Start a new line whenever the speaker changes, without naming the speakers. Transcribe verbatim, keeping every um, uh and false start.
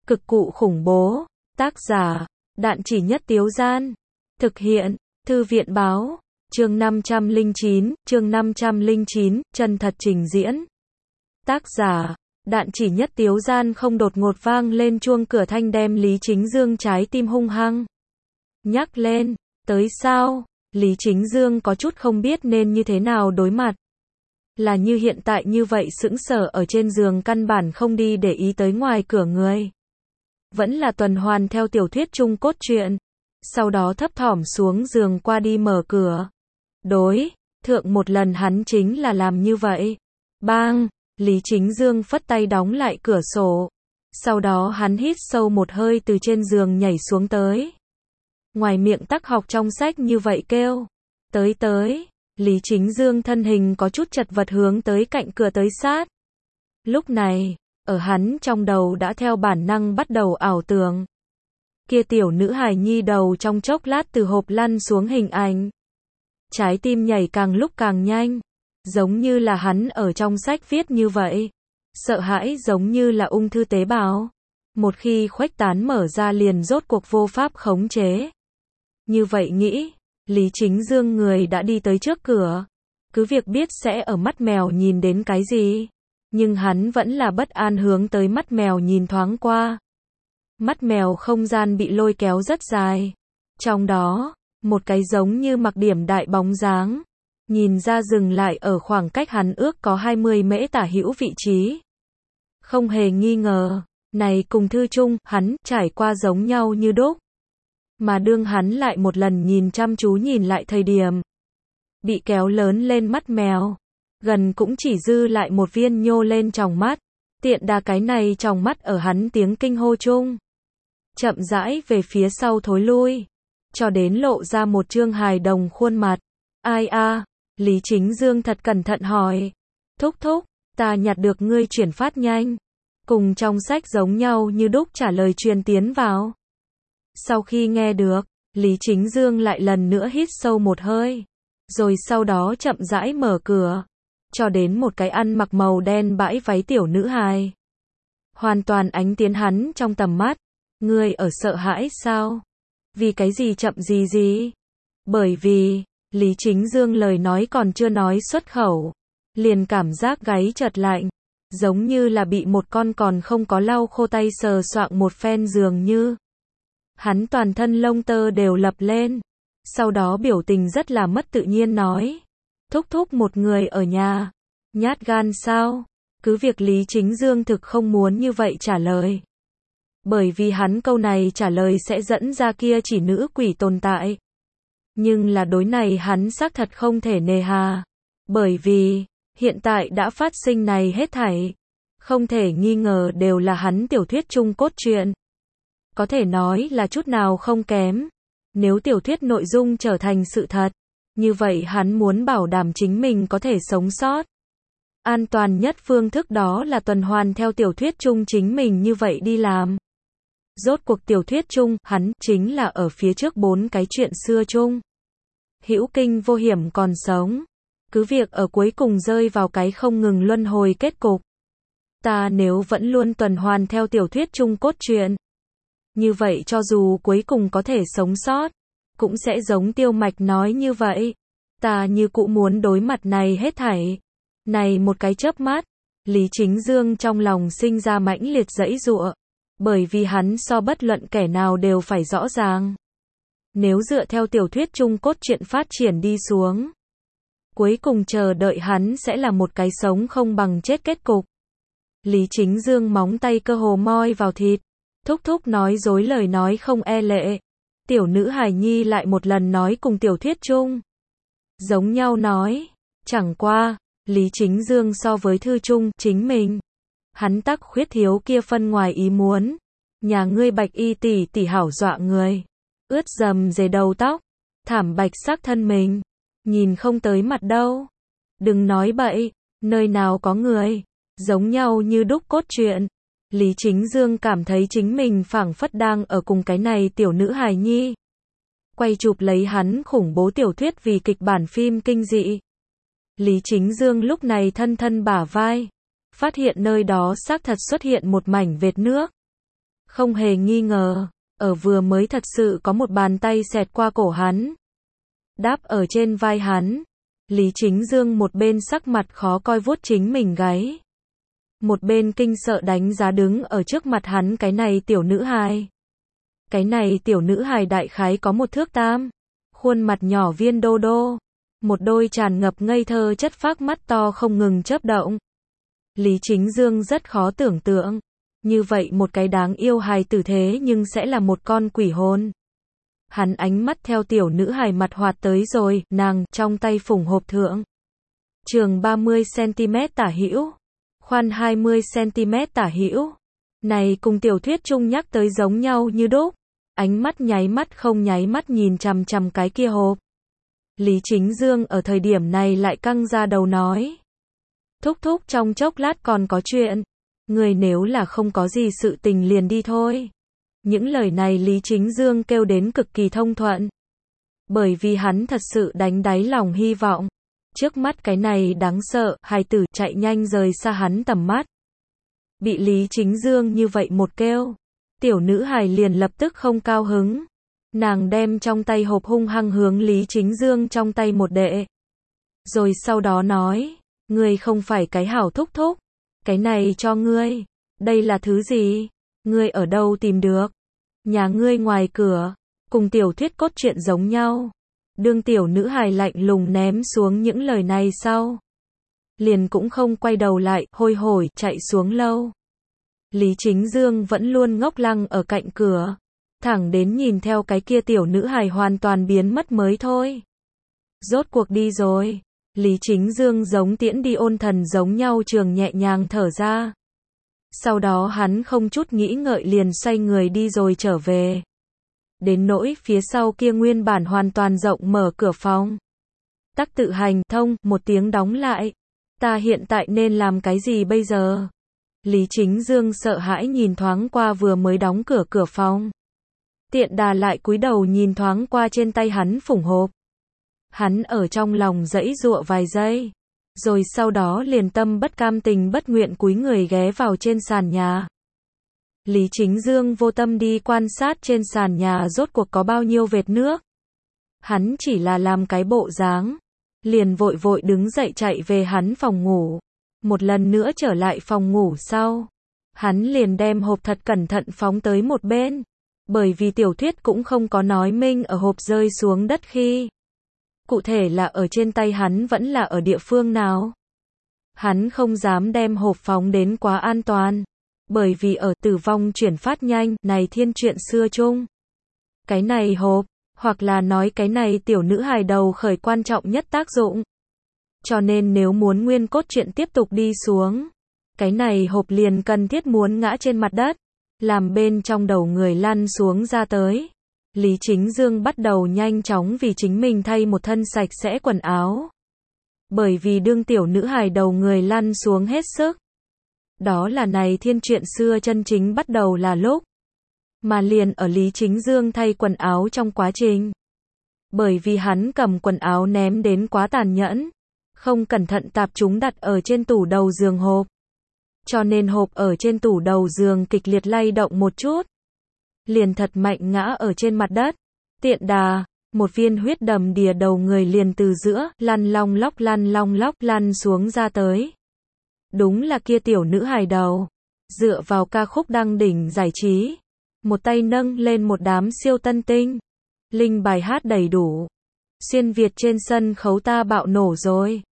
Cực cụ khủng bố. Tác giả, Đạn Chỉ Nhất Tiếu Gian. Thực hiện, Thư viện báo. Chương năm trăm lẻ chín, chương năm trăm lẻ chín, chân thật trình diễn. Tác giả, Đạn Chỉ Nhất Tiếu Gian. Không đột ngột vang lên chuông cửa thanh đem Lý Chính Dương trái tim hung hăng nhắc lên. Tới sao? Lý Chính Dương có chút không biết nên như thế nào đối mặt. Là như hiện tại như vậy sững sờ ở trên giường căn bản không đi để ý tới ngoài cửa người. Vẫn là tuần hoàn theo tiểu thuyết chung cốt truyện. Sau đó thấp thỏm xuống giường qua đi mở cửa. Đối, thượng một lần hắn chính là làm như vậy. Bang, Lý Chính Dương phất tay đóng lại cửa sổ. Sau đó hắn hít sâu một hơi từ trên giường nhảy xuống tới. Ngoài miệng tắc học trong sách như vậy kêu. Tới tới, Lý Chính Dương thân hình có chút chật vật hướng tới cạnh cửa tới sát. Lúc này, ở hắn trong đầu đã theo bản năng bắt đầu ảo tưởng. Kia tiểu nữ hài nhi đầu trong chốc lát từ hộp lăn xuống hình ảnh. Trái tim nhảy càng lúc càng nhanh. Giống như là hắn ở trong sách viết như vậy. Sợ hãi giống như là ung thư tế bào. Một khi khuếch tán mở ra liền rốt cuộc vô pháp khống chế. Như vậy nghĩ, Lý Chính Dương người đã đi tới trước cửa. Cứ việc biết sẽ ở mắt mèo nhìn đến cái gì. Nhưng hắn vẫn là bất an hướng tới mắt mèo nhìn thoáng qua. Mắt mèo không gian bị lôi kéo rất dài. Trong đó, một cái giống như mặc điểm đại bóng dáng. Nhìn ra dừng lại ở khoảng cách hắn ước có hai mươi mễ tả hữu vị trí. Không hề nghi ngờ, này cùng thư chung, hắn trải qua giống nhau như đúc. Mà đương hắn lại một lần nhìn chăm chú nhìn lại thời điểm. Bị kéo lớn lên mắt mèo. Gần cũng chỉ dư lại một viên nhô lên tròng mắt. Tiện đà cái này tròng mắt ở hắn tiếng kinh hô chung. Chậm rãi về phía sau thối lui. Cho đến lộ ra một trương hài đồng khuôn mặt. Ai a? Lý Chính Dương thật cẩn thận hỏi. Thúc thúc, ta nhặt được ngươi chuyển phát nhanh. Cùng trong sách giống nhau như đúc trả lời truyền tiến vào. Sau khi nghe được, Lý Chính Dương lại lần nữa hít sâu một hơi. Rồi sau đó chậm rãi mở cửa. Cho đến một cái ăn mặc màu đen bãi váy tiểu nữ hài. Hoàn toàn ánh tiến hắn trong tầm mắt. Ngươi ở sợ hãi sao? Vì cái gì chậm gì gì? Bởi vì, Lý Chính Dương lời nói còn chưa nói xuất khẩu. Liền cảm giác gáy chợt lạnh. Giống như là bị một con còn không có lau khô tay sờ soạng một phen dường như. Hắn toàn thân lông tơ đều lập lên. Sau đó biểu tình rất là mất tự nhiên nói. Thúc thúc một người ở nhà. Nhát gan sao? Cứ việc Lý Chính Dương thực không muốn như vậy trả lời. Bởi vì hắn câu này trả lời sẽ dẫn ra kia chỉ nữ quỷ tồn tại. Nhưng là đối này hắn xác thật không thể nề hà. Bởi vì, hiện tại đã phát sinh này hết thảy. Không thể nghi ngờ đều là hắn tiểu thuyết chung cốt truyện. Có thể nói là chút nào không kém. Nếu tiểu thuyết nội dung trở thành sự thật, như vậy hắn muốn bảo đảm chính mình có thể sống sót. An toàn nhất phương thức đó là tuần hoàn theo tiểu thuyết chung chính mình như vậy đi làm. Rốt cuộc tiểu thuyết chung, hắn chính là ở phía trước bốn cái chuyện xưa chung. Hữu kinh vô hiểm còn sống. Cứ việc ở cuối cùng rơi vào cái không ngừng luân hồi kết cục. Ta nếu vẫn luôn tuần hoàn theo tiểu thuyết chung cốt truyện. Như vậy cho dù cuối cùng có thể sống sót, cũng sẽ giống Tiêu Mạch nói như vậy. Ta như cũ muốn đối mặt này hết thảy. Này một cái chớp mắt, Lý Chính Dương trong lòng sinh ra mãnh liệt giãy giụa. Bởi vì hắn so bất luận kẻ nào đều phải rõ ràng. Nếu dựa theo tiểu thuyết chung cốt truyện phát triển đi xuống, cuối cùng chờ đợi hắn sẽ là một cái sống không bằng chết kết cục. Lý Chính Dương móng tay cơ hồ moi vào thịt. Thúc thúc nói dối lời nói không e lệ. Tiểu nữ hài nhi lại một lần nói cùng tiểu thuyết chung. Giống nhau nói. Chẳng qua, Lý Chính Dương so với thư chung chính mình. Hắn tắc khuyết thiếu kia phân ngoài ý muốn. Nhà ngươi bạch y tỷ tỷ hảo dọa người. Ướt dầm dề đầu tóc. Thảm bạch sắc thân mình. Nhìn không tới mặt đâu. Đừng nói bậy. Nơi nào có người. Giống nhau như đúc cốt truyện. Lý Chính Dương cảm thấy chính mình phảng phất đang ở cùng cái này tiểu nữ hài nhi. Quay chụp lấy hắn khủng bố tiểu thuyết vì kịch bản phim kinh dị. Lý Chính Dương lúc này thân thân bả vai. Phát hiện nơi đó xác thật xuất hiện một mảnh vệt nước. Không hề nghi ngờ, ở vừa mới thật sự có một bàn tay xẹt qua cổ hắn. Đáp ở trên vai hắn. Lý Chính Dương một bên sắc mặt khó coi vuốt chính mình gáy. Một bên kinh sợ đánh giá đứng ở trước mặt hắn cái này tiểu nữ hài. Cái này tiểu nữ hài đại khái có một thước tam. Khuôn mặt nhỏ viên đô đô. Một đôi tràn ngập ngây thơ chất phác mắt to không ngừng chớp động. Lý Chính Dương rất khó tưởng tượng. Như vậy một cái đáng yêu hài tử thế nhưng sẽ là một con quỷ hồn. Hắn ánh mắt theo tiểu nữ hài mặt hoạt tới rồi, nàng, trong tay phủng hộp thượng. Trường ba mươi xăng-ti-mét tả hữu. Khoan hai mươi xăng-ti-mét tả hữu. Này cùng tiểu thuyết chung nhắc tới giống nhau như đúc. Ánh mắt nháy mắt không nháy mắt nhìn chằm chằm cái kia hộp. Lý Chính Dương ở thời điểm này lại căng ra đầu nói. Thúc thúc trong chốc lát còn có chuyện. Người nếu là không có gì sự tình liền đi thôi. Những lời này Lý Chính Dương kêu đến cực kỳ thông thuận. Bởi vì hắn thật sự đánh đáy lòng hy vọng. Trước mắt cái này đáng sợ, hài tử chạy nhanh rời xa hắn tầm mắt. Bị Lý Chính Dương như vậy một kêu. Tiểu nữ hài liền lập tức không cao hứng. Nàng đem trong tay hộp hung hăng hướng Lý Chính Dương trong tay một đệ. Rồi sau đó nói, ngươi không phải cái hảo thúc thúc. Cái này cho ngươi. Đây là thứ gì? Ngươi ở đâu tìm được? Nhà ngươi ngoài cửa. Cùng tiểu thuyết cốt truyện giống nhau. Đương tiểu nữ hài lạnh lùng ném xuống những lời này sau. Liền cũng không quay đầu lại, hôi hổi, chạy xuống lâu. Lý Chính Dương vẫn luôn ngốc lăng ở cạnh cửa. Thẳng đến nhìn theo cái kia tiểu nữ hài hoàn toàn biến mất mới thôi. Rốt cuộc đi rồi. Lý Chính Dương giống tiễn đi ôn thần giống nhau trường nhẹ nhàng thở ra. Sau đó hắn không chút nghĩ ngợi liền xoay người đi rồi trở về. Đến nỗi phía sau kia nguyên bản hoàn toàn rộng mở cửa phòng. Tắc tự hành thông, một tiếng đóng lại. Ta hiện tại nên làm cái gì bây giờ? Lý Chính Dương sợ hãi nhìn thoáng qua vừa mới đóng cửa cửa phòng. Tiện đà lại cúi đầu nhìn thoáng qua trên tay hắn phủng hộp. Hắn ở trong lòng giãy giụa vài giây. Rồi sau đó liền tâm bất cam tình bất nguyện cúi người ghé vào trên sàn nhà. Lý Chính Dương vô tâm đi quan sát trên sàn nhà rốt cuộc có bao nhiêu vệt nước. Hắn chỉ là làm cái bộ dáng. Liền vội vội đứng dậy chạy về hắn phòng ngủ. Một lần nữa trở lại phòng ngủ sau. Hắn liền đem hộp thật cẩn thận phóng tới một bên. Bởi vì tiểu thuyết cũng không có nói minh ở hộp rơi xuống đất khi. Cụ thể là ở trên tay hắn vẫn là ở địa phương nào. Hắn không dám đem hộp phóng đến quá an toàn. Bởi vì ở tử vong chuyển phát nhanh này thiên truyện xưa chung. Cái này hộp, hoặc là nói cái này tiểu nữ hài đầu khởi quan trọng nhất tác dụng. Cho nên nếu muốn nguyên cốt truyện tiếp tục đi xuống. Cái này hộp liền cần thiết muốn ngã trên mặt đất. Làm bên trong đầu người lăn xuống ra tới. Lý Chính Dương bắt đầu nhanh chóng vì chính mình thay một thân sạch sẽ quần áo. Bởi vì đương tiểu nữ hài đầu người lăn xuống hết sức. Đó là này thiên truyện xưa chân chính bắt đầu là lúc. Mà liền ở Lý Chính Dương thay quần áo trong quá trình. Bởi vì hắn cầm quần áo ném đến quá tàn nhẫn. Không cẩn thận tạp chúng đặt ở trên tủ đầu giường hộp. Cho nên hộp ở trên tủ đầu giường kịch liệt lay động một chút. Liền thật mạnh ngã ở trên mặt đất. Tiện đà, một viên huyết đầm đìa đầu người liền từ giữa, lăn long lóc lăn long lóc lăn xuống ra tới. Đúng là kia tiểu nữ hài đầu. Dựa vào ca khúc đăng đỉnh giải trí. Một tay nâng lên một đám siêu tân tinh. Linh bài hát đầy đủ. Xuyên Việt trên sân khấu ta bạo nổ rồi.